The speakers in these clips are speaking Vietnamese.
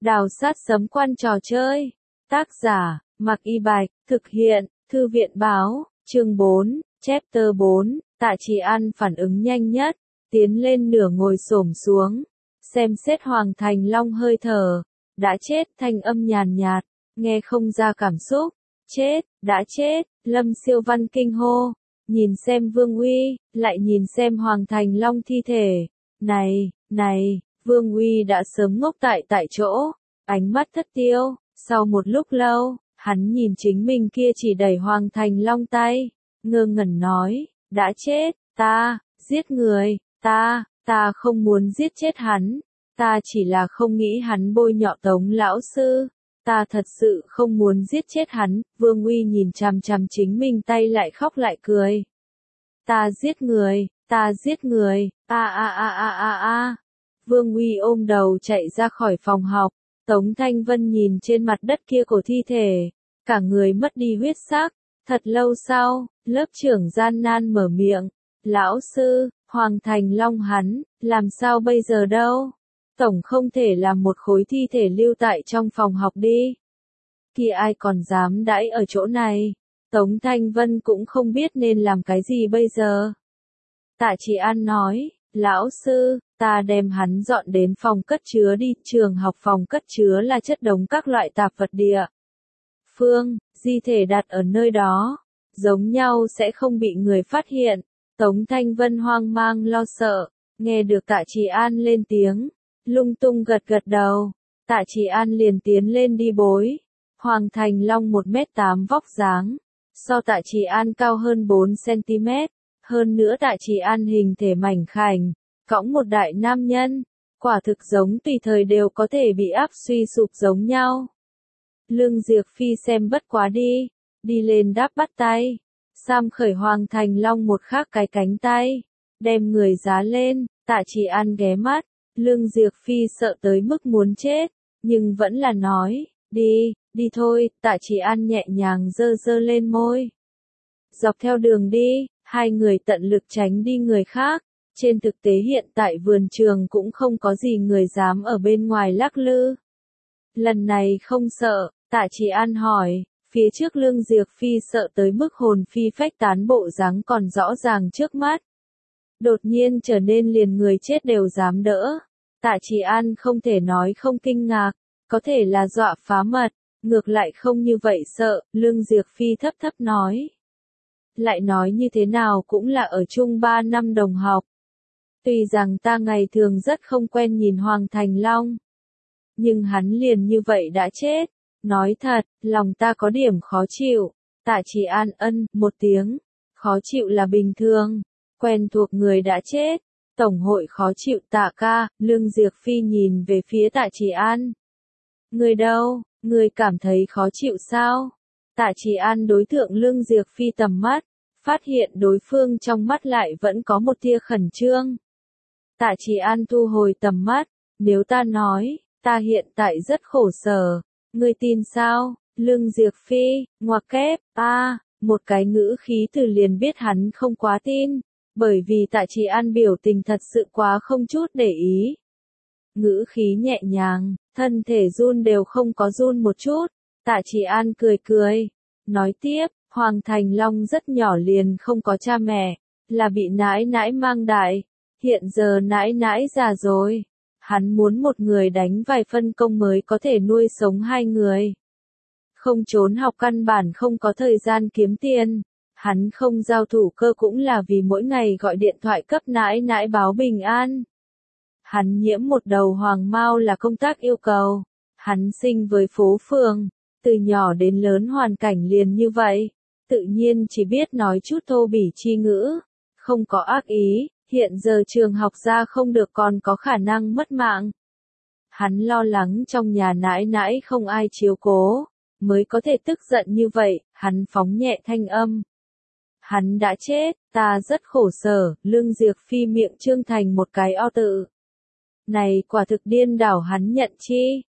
Đào sát sấm quan trò chơi. Tác giả, Mạc Y Bạch, thực hiện, Thư viện báo, chương 4, chapter 4, Tạ Trì An phản ứng nhanh nhất, tiến lên nửa ngồi xổm xuống, xem xét Hoàng Thành Long hơi thở, đã chết, thanh âm nhàn nhạt, nghe không ra cảm xúc, chết, đã chết, Lâm Siêu Văn kinh hô, nhìn xem Vương Uy, lại nhìn xem Hoàng Thành Long thi thể, này, Vương Uy đã sớm ngốc tại chỗ, ánh mắt thất tiêu, sau một lúc lâu, hắn nhìn chính mình kia chỉ đẩy Hoàng Thành Long tay, ngơ ngẩn nói, đã chết, ta, giết người, ta không muốn giết chết hắn, ta chỉ là không nghĩ hắn bôi nhọ Tống lão sư, ta thật sự không muốn giết chết hắn, Vương Uy nhìn chằm chằm chính mình tay lại khóc lại cười. Ta giết người, a. Vương Uy ôm đầu chạy ra khỏi phòng học, Tống Thanh Vân nhìn trên mặt đất kia cổ thi thể, cả người mất đi huyết sắc, thật lâu sau, lớp trưởng gian nan mở miệng, lão sư, Hoàng Thành Long hắn, làm sao bây giờ đâu? Tổng không thể làm một khối thi thể lưu tại trong phòng học đi. Kia ai còn dám đãi ở chỗ này? Tống Thanh Vân cũng không biết nên làm cái gì bây giờ. Tạ Trì An nói, lão sư, ta đem hắn dọn đến phòng cất chứa đi, trường học phòng cất chứa là chất đống các loại tạp vật địa. Phương, di thể đặt ở nơi đó, giống nhau sẽ không bị người phát hiện. Tống Thanh Vân hoang mang lo sợ, nghe được Tạ Trì An lên tiếng, lung tung gật đầu. Tạ Trì An liền tiến lên đi bối. Hoàng Thành Long 1m8 vóc dáng, so Tạ Trì An cao hơn 4cm, hơn nữa Tạ Trì An hình thể mảnh khảnh, cõng một đại nam nhân, quả thực giống tùy thời đều có thể bị áp suy sụp giống nhau. Lương Diệp Phi xem bất quá đi lên đáp bắt tay, Sam khởi Hoàng Thành Long một khác cái cánh tay, đem người giá lên, Tạ Trì An ghé mắt, Lương Diệp Phi sợ tới mức muốn chết, nhưng vẫn là nói, đi thôi, Tạ Trì An nhẹ nhàng giơ lên môi. Dọc theo đường đi, hai người tận lực tránh đi người khác, trên thực tế hiện tại vườn trường cũng không có gì người dám ở bên ngoài lắc lư. Lần này không sợ, Tạ Trì An hỏi, phía trước Lương Diệp Phi sợ tới mức hồn phi phách tán bộ dáng còn rõ ràng trước mắt. Đột nhiên trở nên liền người chết đều dám đỡ. Tạ Trì An không thể nói không kinh ngạc, có thể là dọa phá mật, ngược lại không như vậy sợ, Lương Diệp Phi thấp nói. Lại nói như thế nào cũng là ở chung 3 năm đồng học. Tuy rằng ta ngày thường rất không quen nhìn Hoàng Thành Long, nhưng hắn liền như vậy đã chết. Nói thật, lòng ta có điểm khó chịu. Tạ Trì An một tiếng. Khó chịu là bình thường. Quen thuộc người đã chết. Tổng hội khó chịu Tạ ca. Lương Diệp Phi nhìn về phía Tạ Trì An. Người đâu, người cảm thấy khó chịu sao? Tạ Trì An đối tượng Lương Diệp Phi tầm mắt, phát hiện đối phương trong mắt lại vẫn có một tia khẩn trương. Tạ Trì An thu hồi tầm mắt, nếu ta nói, ta hiện tại rất khổ sở, ngươi tin sao? Lương Diệp Phi, ngoặc kép, một cái ngữ khí từ liền biết hắn không quá tin, bởi vì Tạ Trì An biểu tình thật sự quá không chút để ý. Ngữ khí nhẹ nhàng, thân thể run đều không có run một chút. Tạ Trì An cười, nói tiếp, Hoàng Thành Long rất nhỏ liền không có cha mẹ, là bị nãi nãi mang đại, hiện giờ nãi nãi già rồi, hắn muốn một người đánh vài phân công mới có thể nuôi sống hai người. Không trốn học căn bản không có thời gian kiếm tiền, hắn không giao thủ cơ cũng là vì mỗi ngày gọi điện thoại cấp nãi nãi báo bình an. Hắn nhiễm một đầu hoàng mao là công tác yêu cầu, hắn sinh với phố phường, từ nhỏ đến lớn hoàn cảnh liền như vậy, tự nhiên chỉ biết nói chút thô bỉ chi ngữ, không có ác ý, hiện giờ trường học ra không được còn có khả năng mất mạng. Hắn lo lắng trong nhà nãi nãi không ai chiếu cố, mới có thể tức giận như vậy, hắn phóng nhẹ thanh âm. Hắn đã chết, ta rất khổ sở, Lương Diệp Phi miệng trương thành một cái o tự. Này quả thực điên đảo hắn nhận chi?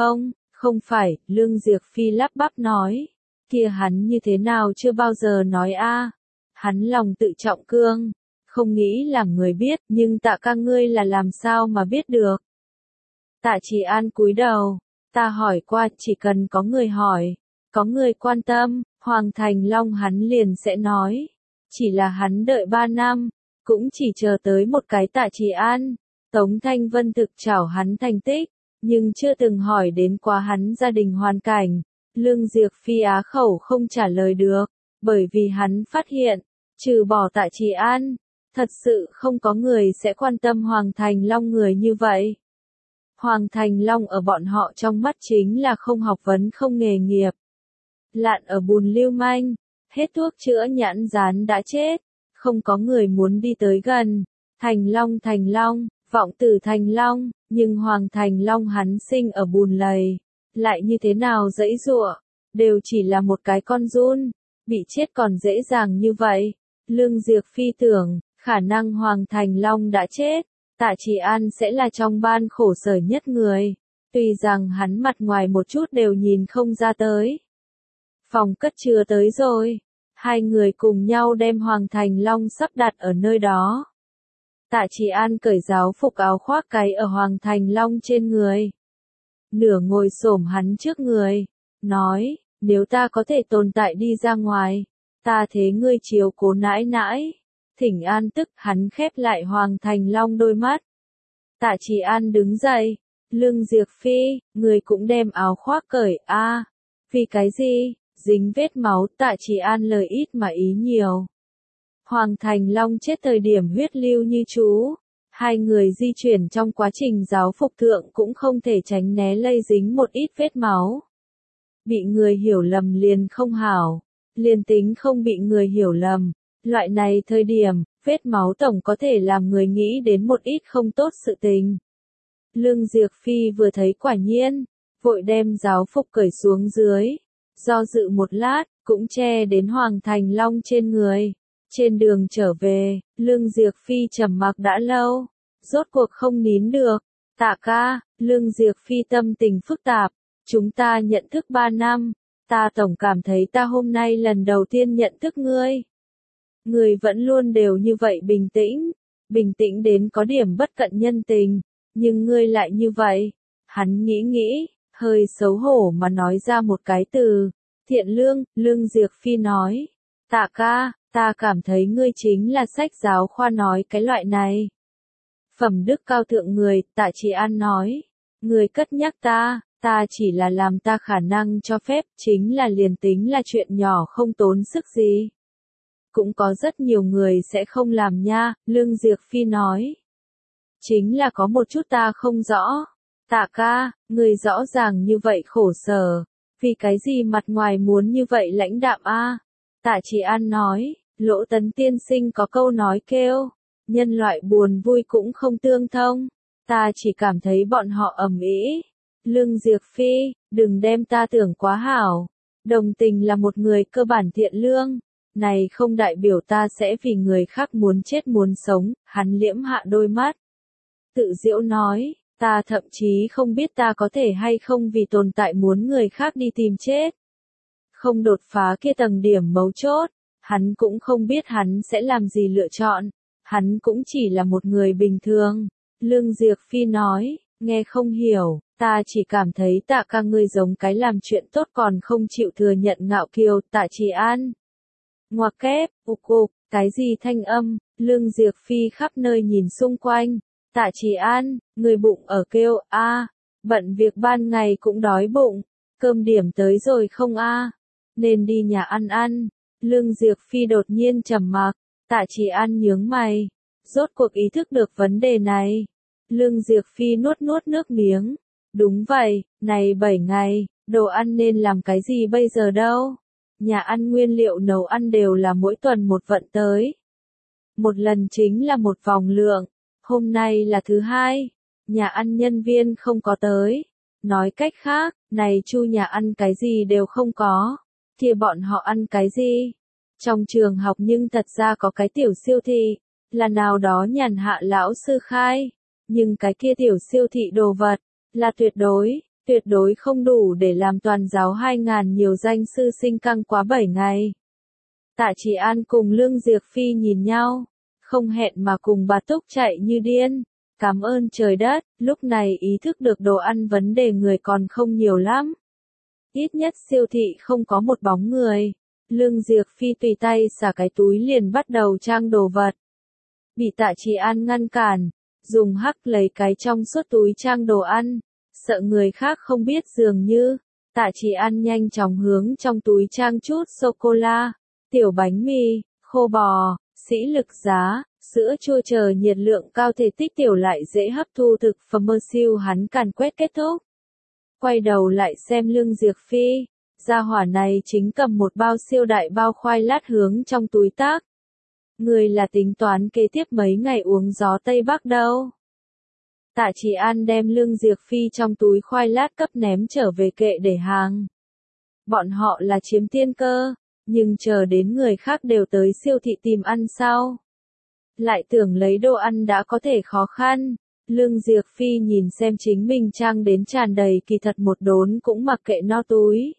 Không phải, Lương Diệp Phi lắp bắp nói. Kia hắn như thế nào chưa bao giờ nói a? Hắn lòng tự trọng cương, không nghĩ làm người biết, nhưng Tạ ca ngươi là làm sao mà biết được? Tạ Trì An cúi đầu, Ta hỏi qua, chỉ cần có người hỏi, có người quan tâm, Hoàng Thành Long hắn liền sẽ nói. Chỉ là hắn đợi 3 năm, cũng chỉ chờ tới một cái Tạ Trì An. Tống Thanh Vân thực chảo hắn thành tích, nhưng chưa từng hỏi đến quá hắn gia đình hoàn cảnh. Lương Diệp Phi á khẩu không trả lời được, bởi vì hắn phát hiện, trừ bỏ Tạ Trì An, thật sự không có người sẽ quan tâm Hoàng Thành Long người như vậy. Hoàng Thành Long ở bọn họ trong mắt chính là không học vấn không nghề nghiệp. Lạn ở bùn lưu manh, hết thuốc chữa nhãn rán đã chết, không có người muốn đi tới gần. Thành Long, vọng tử Thành Long, nhưng Hoàng Thành Long hắn sinh ở bùn lầy, lại như thế nào dãy giụa, đều chỉ là một cái con giun, bị chết còn dễ dàng như vậy. Lương Diệp Phi tưởng, khả năng Hoàng Thành Long đã chết, Tạ Trì An sẽ là trong ban khổ sở nhất người, tuy rằng hắn mặt ngoài một chút đều nhìn không ra tới. Phòng cất chứa tới rồi, hai người cùng nhau đem Hoàng Thành Long sắp đặt ở nơi đó. Tạ Trì An cởi giáo phục áo khoác cái ở Hoàng Thành Long trên người. Nửa ngồi xổm hắn trước người, nói, nếu ta có thể tồn tại đi ra ngoài, ta thế ngươi chiếu cố nãi nãi. Thỉnh an tức hắn khép lại Hoàng Thành Long đôi mắt. Tạ Trì An đứng dậy, Lương Diệp Phi, người cũng đem áo khoác cởi a. Vì cái gì? Dính vết máu. Tạ Trì An lời ít mà ý nhiều. Hoàng Thành Long chết thời điểm huyết lưu như chú. Hai người di chuyển trong quá trình giáo phục thượng cũng không thể tránh né lây dính một ít vết máu. Bị người hiểu lầm liền không hảo. Liền tính không bị người hiểu lầm. Loại này thời điểm, vết máu tổng có thể làm người nghĩ đến một ít không tốt sự tình. Lương Diệp Phi vừa thấy quả nhiên, vội đem giáo phục cởi xuống dưới. Do dự một lát, cũng che đến Hoàng Thành Long trên người. Trên đường trở về, Lương Diệp Phi trầm mặc đã lâu, rốt cuộc không nín được. Tạ ca, Lương Diệp Phi tâm tình phức tạp, chúng ta nhận thức 3 năm, ta tổng cảm thấy ta hôm nay lần đầu tiên nhận thức ngươi. Người vẫn luôn đều như vậy bình tĩnh đến có điểm bất cận nhân tình, nhưng ngươi lại như vậy. Hắn nghĩ, hơi xấu hổ mà nói ra một cái từ, thiện lương. Lương Diệp Phi nói, Tạ ca, ta cảm thấy ngươi chính là sách giáo khoa nói cái loại này. Phẩm đức cao thượng người. Tạ Trì An nói, người cất nhắc ta chỉ là làm ta khả năng cho phép, chính là liền tính là chuyện nhỏ không tốn sức gì. Cũng có rất nhiều người sẽ không làm nha. Lương Diệp Phi nói, chính là có một chút ta không rõ. Tạ ca, người rõ ràng như vậy khổ sở, vì cái gì mặt ngoài muốn như vậy lãnh đạm a? Tạ Trì An nói, Lỗ Tấn tiên sinh có câu nói kêu, nhân loại buồn vui cũng không tương thông, ta chỉ cảm thấy bọn họ ầm ĩ. Lương Diệp Phi, đừng đem ta tưởng quá hảo, đồng tình là một người cơ bản thiện lương, này không đại biểu ta sẽ vì người khác muốn chết muốn sống. Hắn liễm hạ đôi mắt, tự giễu nói, ta thậm chí không biết ta có thể hay không vì tồn tại muốn người khác đi tìm chết. Không đột phá kia tầng điểm mấu chốt, hắn cũng không biết hắn sẽ làm gì lựa chọn, hắn cũng chỉ là một người bình thường. Lương Diệp Phi nói, nghe không hiểu, ta chỉ cảm thấy Tạ ca ngươi giống cái làm chuyện tốt còn không chịu thừa nhận ngạo kiều. Tạ Trì An, ngoặc kép, cục, cái gì thanh âm. Lương Diệp Phi khắp nơi nhìn xung quanh. Tạ Trì An, người bụng ở kêu a, bận việc ban ngày cũng đói bụng, cơm điểm tới rồi không a? Nên đi nhà ăn. Lương Diệp Phi đột nhiên trầm mặc. Tạ Trì An nhướng mày, rốt cuộc ý thức được vấn đề này. Lương Diệp Phi nuốt nước miếng. Đúng vậy, này 7 ngày, đồ ăn nên làm cái gì bây giờ đâu? Nhà ăn nguyên liệu nấu ăn đều là mỗi tuần một vận tới. Một lần chính là một vòng lượng. Hôm nay là thứ 2, nhà ăn nhân viên không có tới. Nói cách khác, này chu nhà ăn cái gì đều không có. Kia bọn họ ăn cái gì? Trong trường học nhưng thật ra có cái tiểu siêu thị, là nào đó nhàn hạ lão sư khai. Nhưng cái kia tiểu siêu thị đồ vật, là tuyệt đối không đủ để làm toàn giáo 2.000 nhiều danh sư sinh căng quá 7 ngày. Tạ Trì An cùng Lương Diệp Phi nhìn nhau, không hẹn mà cùng bà Túc chạy như điên. Cảm ơn trời đất, lúc này ý thức được đồ ăn vấn đề người còn không nhiều lắm. Ít nhất siêu thị không có một bóng người. Lương Diệc Phi tùy tay xả cái túi liền bắt đầu trang đồ vật. Bị Tạ Trì An ngăn cản, dùng hắc lấy cái trong suốt túi trang đồ ăn, sợ người khác không biết dường như. Tạ Trì An nhanh chóng hướng trong túi trang chút sô-cô-la, tiểu bánh mì, khô bò, sĩ lực giá, sữa chua chờ nhiệt lượng cao thể tích tiểu lại dễ hấp thu thực phẩm mơ siêu hắn càn quét kết thúc. Quay đầu lại xem Lương Diệc Phi, gia hỏa này chính cầm một bao siêu đại bao khoai lát hướng trong túi tác. Người là tính toán kế tiếp mấy ngày uống gió Tây Bắc đâu. Tạ Trì An đem Lương Diệc Phi trong túi khoai lát cấp ném trở về kệ để hàng. Bọn họ là chiếm tiên cơ, nhưng chờ đến người khác đều tới siêu thị tìm ăn sao. Lại tưởng lấy đồ ăn đã có thể khó khăn. Lương Diệc Phi nhìn xem chính mình trang đến tràn đầy kỳ thật một đốn cũng mặc kệ no túi.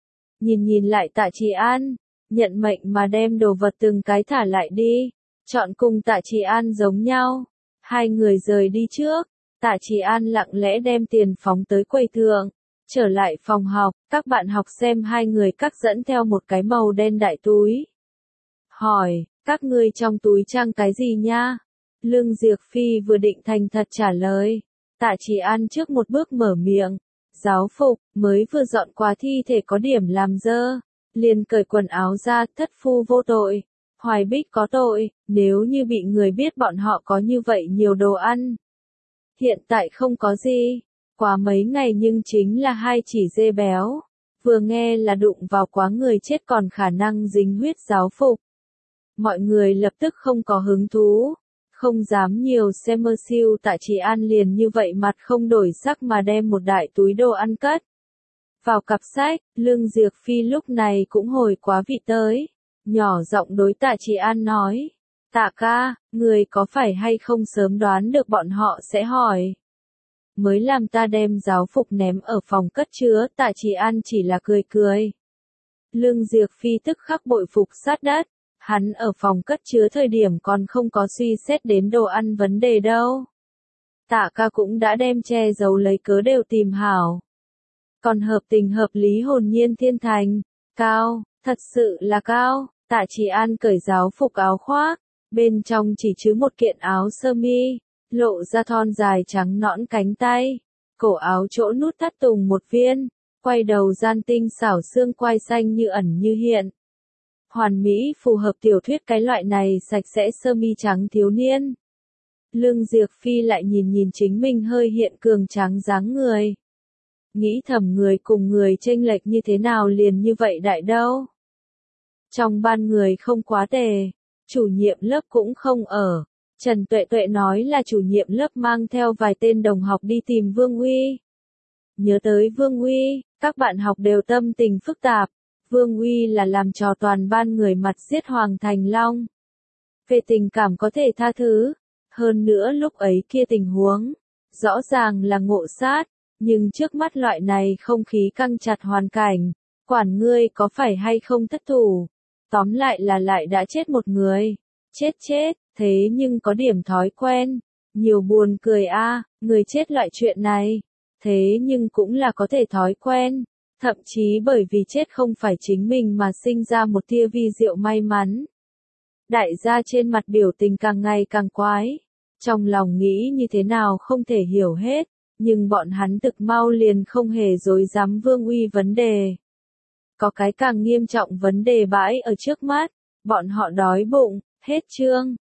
Nhìn lại Tạ Trì An, nhận mệnh mà đem đồ vật từng cái thả lại đi, chọn cùng Tạ Trì An giống nhau. Hai người rời đi trước, Tạ Trì An lặng lẽ đem tiền phóng tới quầy thượng, trở lại phòng học, các bạn học xem hai người cắt dẫn theo một cái màu đen đại túi. Hỏi, các ngươi trong túi trang cái gì nha? Lương Diệc Phi vừa định thành thật trả lời, Tạ Trì An trước một bước mở miệng, giáo phục, mới vừa dọn qua thi thể có điểm làm dơ, liền cởi quần áo ra, thất phu vô tội, Hoài Bích có tội, nếu như bị người biết bọn họ có như vậy nhiều đồ ăn. Hiện tại không có gì, quá mấy ngày nhưng chính là hai chỉ dê béo, vừa nghe là đụng vào quá người chết còn khả năng dính huyết giáo phục. Mọi người lập tức không có hứng thú, không dám nhiều xem mơ siêu. Tạ Trì An liền như vậy mặt không đổi sắc mà đem một đại túi đồ ăn cất vào cặp sách. Lương Diệc Phi lúc này cũng hồi quá vị tới, nhỏ giọng đối Tạ Trì An nói, Tạ ca, người có phải hay không sớm đoán được bọn họ sẽ hỏi, mới làm ta đem giáo phục ném ở phòng cất chứa. Tạ Trì An chỉ là cười cười. Lương Diệc Phi tức khắc bội phục sát đất. Hắn ở phòng cất chứa thời điểm còn không có suy xét đến đồ ăn vấn đề đâu. Tạ ca cũng đã đem che giấu lấy cớ đều tìm hảo. Còn hợp tình hợp lý hồn nhiên thiên thành. Cao, thật sự là cao. Tạ Trì An cởi giáo phục áo khoác, bên trong chỉ chứa một kiện áo sơ mi, lộ ra thon dài trắng nõn cánh tay, cổ áo chỗ nút thắt tùng một viên, quay đầu gian tinh xảo xương quai xanh như ẩn như hiện. Hoàn mỹ phù hợp tiểu thuyết cái loại này sạch sẽ sơ mi trắng thiếu niên. Lương Diệc Phi lại nhìn chính mình hơi hiện cường tráng dáng người. Nghĩ thầm người cùng người chênh lệch như thế nào liền như vậy đại đâu. Trong ban người không quá tệ, chủ nhiệm lớp cũng không ở. Trần Tuệ Tuệ nói là chủ nhiệm lớp mang theo vài tên đồng học đi tìm Vương Uy. Nhớ tới Vương Uy, các bạn học đều tâm tình phức tạp. Vương Uy là làm trò toàn ban người mặt giết Hoàng Thành Long. Về tình cảm có thể tha thứ. Hơn nữa lúc ấy kia tình huống, rõ ràng là ngộ sát, nhưng trước mắt loại này không khí căng chặt hoàn cảnh, quản ngươi có phải hay không thất thủ. Tóm lại là lại đã chết một người. Chết, thế nhưng có điểm thói quen. Nhiều buồn cười a, người chết loại chuyện này. Thế nhưng cũng là có thể thói quen. Thậm chí bởi vì chết không phải chính mình mà sinh ra một tia vi diệu may mắn. Đại gia trên mặt biểu tình càng ngày càng quái. Trong lòng nghĩ như thế nào không thể hiểu hết, nhưng bọn hắn thực mau liền không hề dối dám Vương Uy vấn đề. Có cái càng nghiêm trọng vấn đề bãi ở trước mắt, bọn họ đói bụng, hết chương.